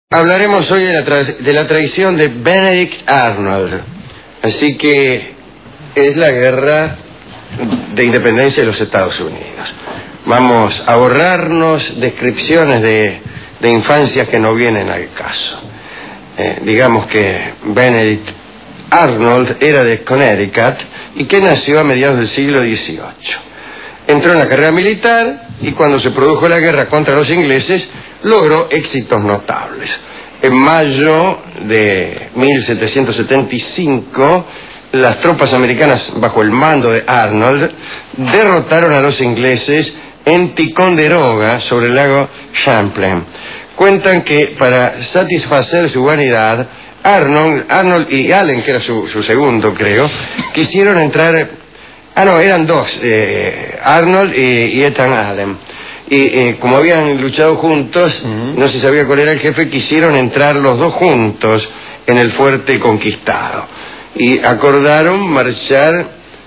Hablaremos hoy de la traición de Benedict Arnold. Así que es la guerra de independencia de los Estados Unidos. Vamos a borrarnos descripciones de infancias que no vienen al caso. Digamos que Benedict Arnold era de Connecticut y que nació a mediados del siglo XVIII. Entró en la carrera militar y cuando se produjo la guerra contra los ingleses logró éxitos notables. En mayo de 1775, las tropas americanas bajo el mando de Arnold derrotaron a los ingleses en Ticonderoga, sobre el lago Champlain. Cuentan que para satisfacer su vanidad, Arnold y Allen, que era su segundo, creo, quisieron entrar... eran dos, Arnold y Ethan Allen. Y como habían luchado juntos, no se sabía cuál era el jefe, quisieron entrar los dos juntos en el fuerte conquistado. Y acordaron marchar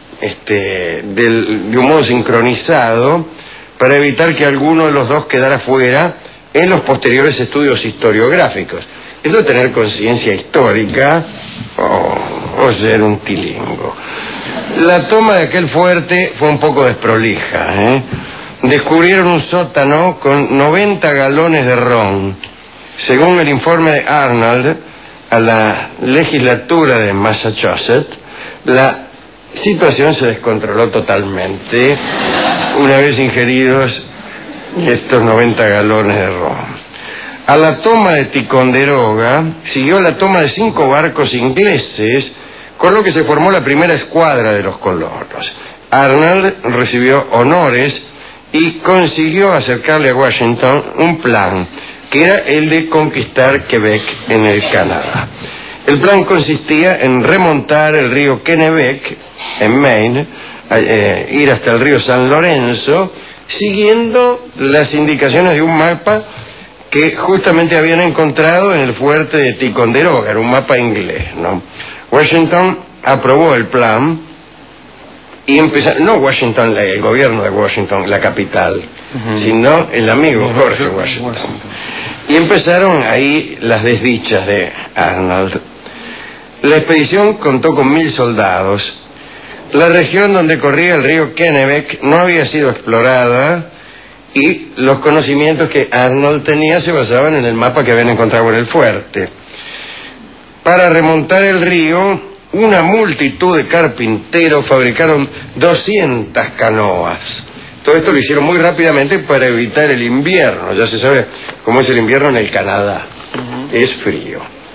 de un modo sincronizado para evitar que alguno de los dos quedara fuera en los posteriores estudios historiográficos. Eso es tener conciencia histórica o ser un tilingo. La toma de aquel fuerte fue un poco desprolija, Descubrieron un sótano con 90 galones de ron. Según el informe de Arnold a la legislatura de Massachusetts, la situación se descontroló totalmente una vez ingeridos estos 90 galones de ron. A la toma de Ticonderoga siguió la toma de 5 barcos ingleses, con lo que se formó la primera escuadra de los colonos. Arnold recibió honores y consiguió acercarle a Washington un plan, que era el de conquistar Quebec en el Canadá. El plan consistía en remontar el río Kennebec, en Maine, ir hasta el río San Lorenzo, siguiendo las indicaciones de un mapa que justamente habían encontrado en el fuerte de Ticonderoga, era un mapa inglés, ¿no? Washington aprobó el plan y empezaron, no Washington, el gobierno de Washington, la capital, sino el amigo George Washington. Y empezaron ahí las desdichas de Arnold. La expedición contó con 1000 soldados. La región donde corría el río Kennebec no había sido explorada y los conocimientos que Arnold tenía se basaban en el mapa que habían encontrado en el fuerte. Para remontar el río, una multitud de carpinteros fabricaron 200 canoas. Todo esto lo hicieron muy rápidamente para evitar el invierno. Ya se sabe cómo es el invierno en el Canadá. Es frío.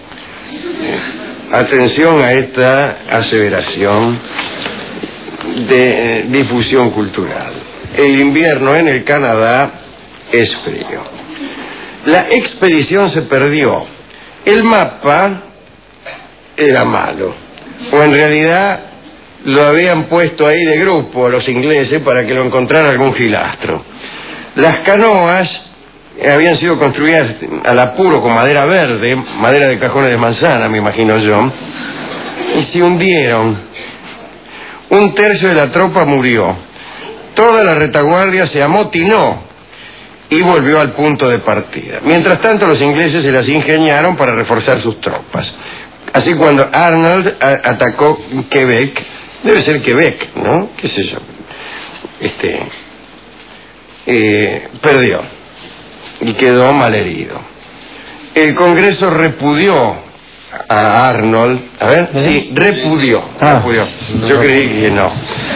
Atención a esta aseveración de difusión cultural. El invierno en el Canadá es frío. La expedición se perdió. El mapa era malo. O en realidad lo habían puesto ahí de grupo los ingleses para que lo encontrara algún filastro. Las canoas habían sido construidas al apuro con madera verde, madera de cajones de manzana, me imagino yo, y se hundieron. Un tercio de la tropa murió. Toda la retaguardia se amotinó y volvió al punto de partida. Mientras tanto, los ingleses se las ingeniaron para reforzar sus tropas. Así cuando Arnold atacó Quebec, debe ser Quebec, ¿no? ¿Qué sé yo? Perdió y quedó malherido. El Congreso repudió a Arnold. A ver, sí, repudió. Yo creí que no,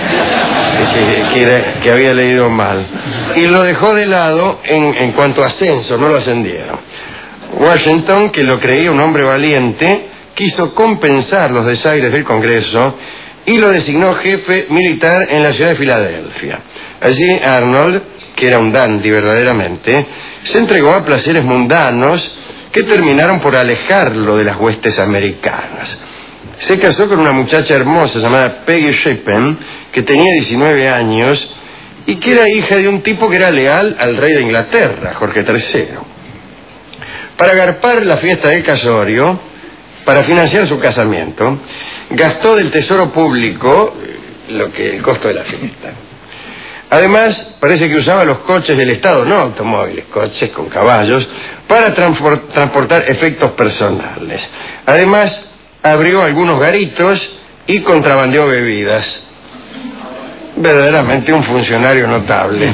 que había leído mal. Y lo dejó de lado en cuanto a ascenso, no lo ascendieron. Washington, que lo creía un hombre valiente, quiso compensar los desaires del Congreso y lo designó jefe militar en la ciudad de Filadelfia. Allí Arnold, que era un dandy verdaderamente, se entregó a placeres mundanos que terminaron por alejarlo de las huestes americanas. Se casó con una muchacha hermosa llamada Peggy Shippen, que tenía 19 años y que era hija de un tipo que era leal al rey de Inglaterra, Jorge III. Para agarpar la fiesta del casorio, para financiar su casamiento, gastó del tesoro público el costo de la fiesta. Además, parece que usaba los coches del Estado, no automóviles, coches con caballos, para transportar efectos personales. Además, abrió algunos garitos y contrabandeó bebidas. Verdaderamente un funcionario notable.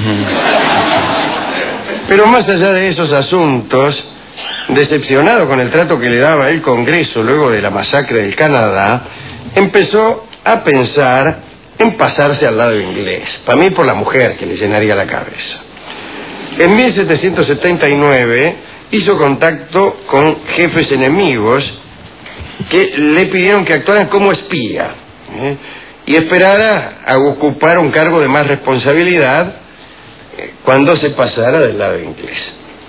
Pero más allá de esos asuntos, decepcionado con el trato que le daba el Congreso luego de la masacre del Canadá, empezó a pensar en pasarse al lado inglés. Para mí, por la mujer que le llenaría la cabeza. En 1779 hizo contacto con jefes enemigos que le pidieron que actuaran como espía y esperara a ocupar un cargo de más responsabilidad cuando se pasara del lado inglés.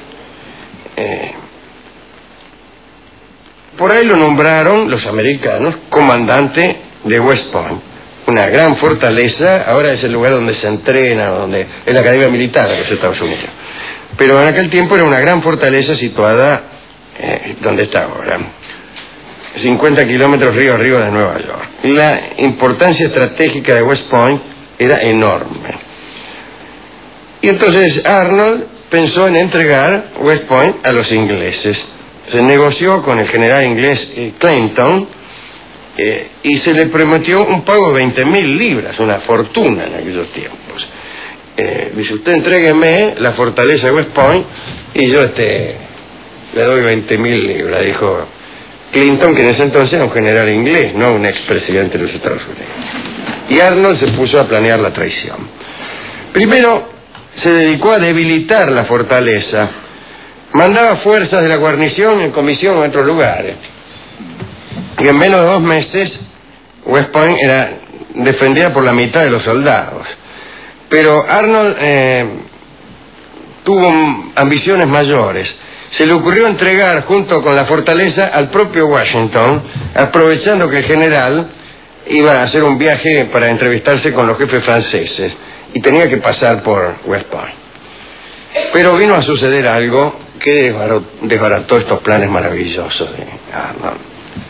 Por ahí lo nombraron los americanos comandante de West Point, una gran fortaleza. Ahora es el lugar donde se entrena, donde es la Academia Militar de los Estados Unidos. Pero en aquel tiempo era una gran fortaleza situada donde está ahora, 50 kilómetros río arriba de Nueva York. La importancia estratégica de West Point era enorme. Y entonces Arnold pensó en entregar West Point a los ingleses. Se negoció con el general inglés Clinton y se le prometió un pago de 20.000 libras, una fortuna en aquellos tiempos. Dice, usted entrégueme la fortaleza de West Point y yo le doy 20.000 libras, dijo Clinton, que en ese entonces era un general inglés, no un expresidente de los Estados Unidos. Y Arnold se puso a planear la traición. Primero se dedicó a debilitar la fortaleza. Mandaba fuerzas de la guarnición en comisión a otros lugares. Y en menos de 2 meses, West Point era defendida por la mitad de los soldados. Pero Arnold tuvo ambiciones mayores. Se le ocurrió entregar junto con la fortaleza al propio Washington, aprovechando que el general iba a hacer un viaje para entrevistarse con los jefes franceses y tenía que pasar por West Point. Pero vino a suceder algo que desbarató estos planes maravillosos de Arnold.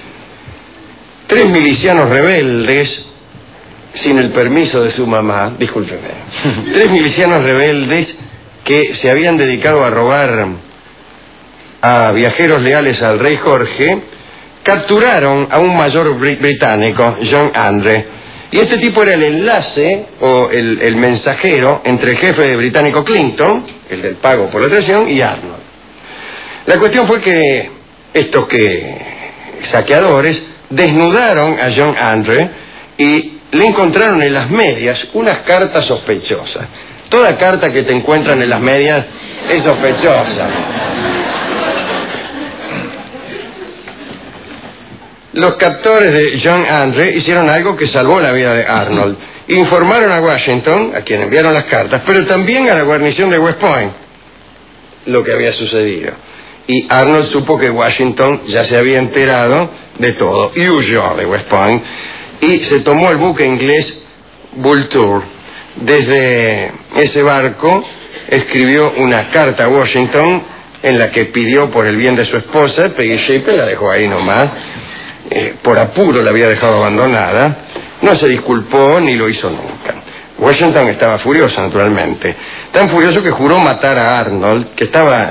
3 milicianos rebeldes, sin el permiso de su mamá, discúlpeme, 3 milicianos rebeldes que se habían dedicado a robar a viajeros leales al rey Jorge, capturaron a un mayor británico, John Andre. Y este tipo era el enlace o el mensajero entre el jefe británico Clinton, el del pago por la traición, y Arnold. La cuestión fue que estos saqueadores desnudaron a John Andre y le encontraron en las medias unas cartas sospechosas. Toda carta que te encuentran en las medias es sospechosa. Los captores de John Andre hicieron algo que salvó la vida de Arnold. Informaron a Washington, a quien enviaron las cartas, pero también a la guarnición de West Point, lo que había sucedido. Y Arnold supo que Washington ya se había enterado de todo y huyó de West Point y se tomó el buque inglés Vulture. Desde ese barco escribió una carta a Washington en la que pidió por el bien de su esposa. Peggy Shepard la dejó ahí nomás. Por apuro la había dejado abandonada. No se disculpó ni lo hizo nunca. Washington estaba furioso, naturalmente. Tan furioso que juró matar a Arnold, que estaba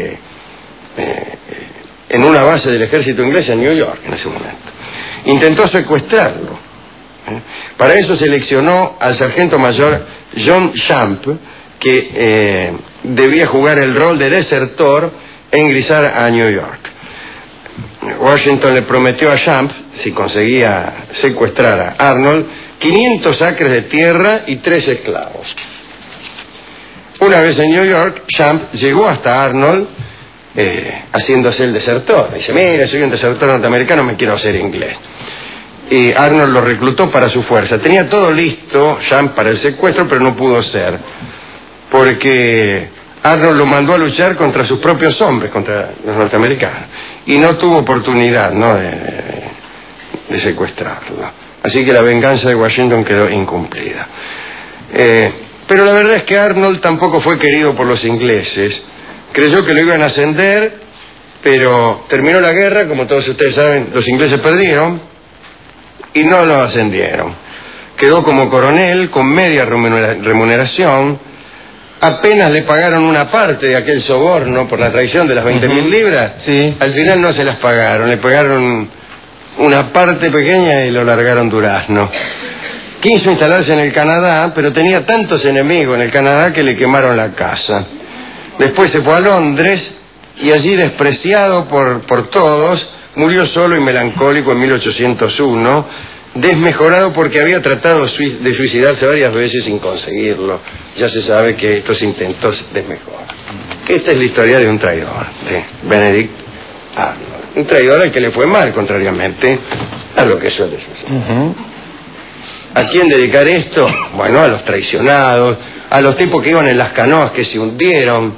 en una base del ejército inglés en New York en ese momento. Intentó secuestrarlo. Para eso seleccionó al sargento mayor John Champ, que debía jugar el rol de desertor e ingresar a New York. Washington le prometió a Champ, si conseguía secuestrar a Arnold, 500 acres de tierra y 3 esclavos. Una vez en New York, Champ llegó hasta Arnold haciéndose el desertor. Dice, mira, soy un desertor norteamericano, me quiero hacer inglés. Y Arnold lo reclutó para su fuerza. Tenía todo listo, Champ, para el secuestro, pero no pudo ser, porque Arnold lo mandó a luchar contra sus propios hombres, contra los norteamericanos, y no tuvo oportunidad, ¿no?, de secuestrarlo. Así que la venganza de Washington quedó incumplida. Pero la verdad es que Arnold tampoco fue querido por los ingleses. Creyó que lo iban a ascender, pero terminó la guerra, como todos ustedes saben, los ingleses perdieron y no lo ascendieron. Quedó como coronel con media remuneración, apenas le pagaron una parte de aquel soborno por la traición de las 20.000 libras, sí. Al final no se las pagaron, le pagaron una parte pequeña y lo largaron durazno. Quiso instalarse en el Canadá, pero tenía tantos enemigos en el Canadá que le quemaron la casa. Después se fue a Londres y allí, despreciado por todos, murió solo y melancólico en 1801, desmejorado porque había tratado de suicidarse varias veces sin conseguirlo. Ya se sabe que estos intentos desmejoran. Esta es la historia de un traidor, de Benedict Arnold. Un traidor al que le fue mal, contrariamente a lo que suele suceder. ¿A quién dedicar esto? Bueno, a los traicionados, a los tipos que iban en las canoas que se hundieron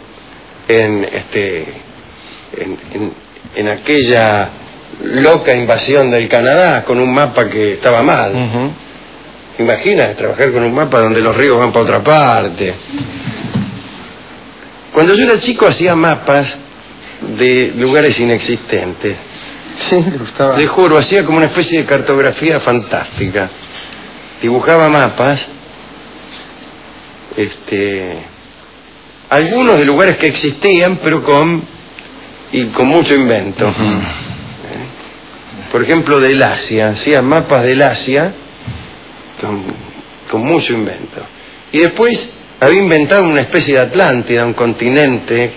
en aquella loca invasión del Canadá con un mapa que estaba mal. Imagina trabajar con un mapa donde los ríos van para otra parte. Cuando yo era chico hacía mapas de lugares inexistentes. Sí, me gustaba. Le juro, hacía como una especie de cartografía fantástica. Dibujaba mapas, algunos de lugares que existían, pero con mucho invento. Por ejemplo, del Asia, hacía mapas del Asia con mucho invento. Y después había inventado una especie de Atlántida, un continente,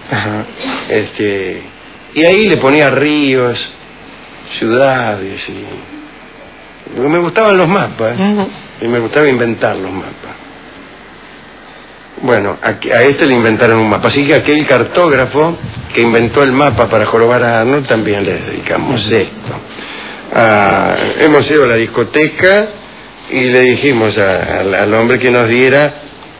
y ahí le ponía ríos, ciudades, y me gustaban los mapas, y me gustaba inventar los mapas. Bueno, a este le inventaron un mapa, así que aquel cartógrafo que inventó el mapa para jorobar a Arnold también le dedicamos esto. Hemos ido a la discoteca y le dijimos al hombre que nos diera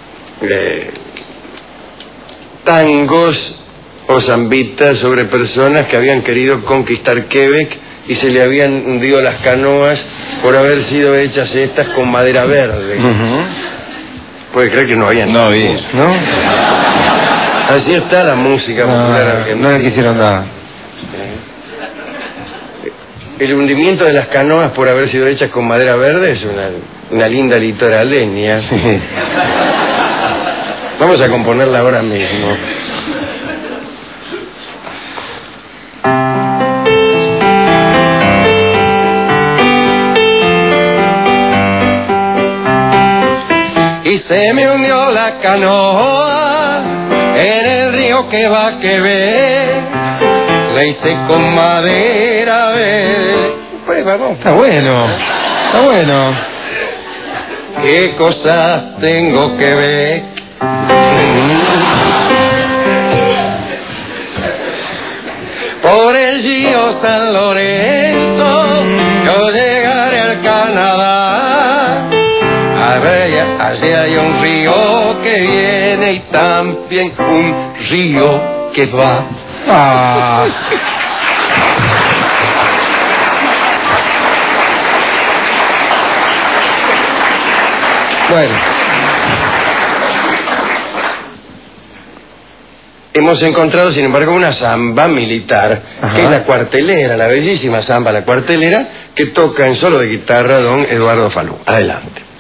tangos o zambitas sobre personas que habían querido conquistar Quebec y se le habían hundido las canoas por haber sido hechas estas con madera verde. Puede creer que no había nada. ¿No? Así está la música popular argentina. No le quisieron dar. El hundimiento de las canoas por haber sido hechas con madera verde es una linda litoraleña. Vamos a componerla ahora mismo. Y se me hundió la canoa en el río que va a Quebec, la hice con madera verde. Pues vamos. Está bueno, está bueno. ¿Qué cosas tengo que ver? Por el río San Lorenzo yo llegaré al Canadá. Allí hay un río que viene y también un río que va. Bueno, hemos encontrado, sin embargo, una samba militar, que es la cuartelera, la bellísima samba, la cuartelera, que toca en solo de guitarra don Eduardo Falú. Adelante.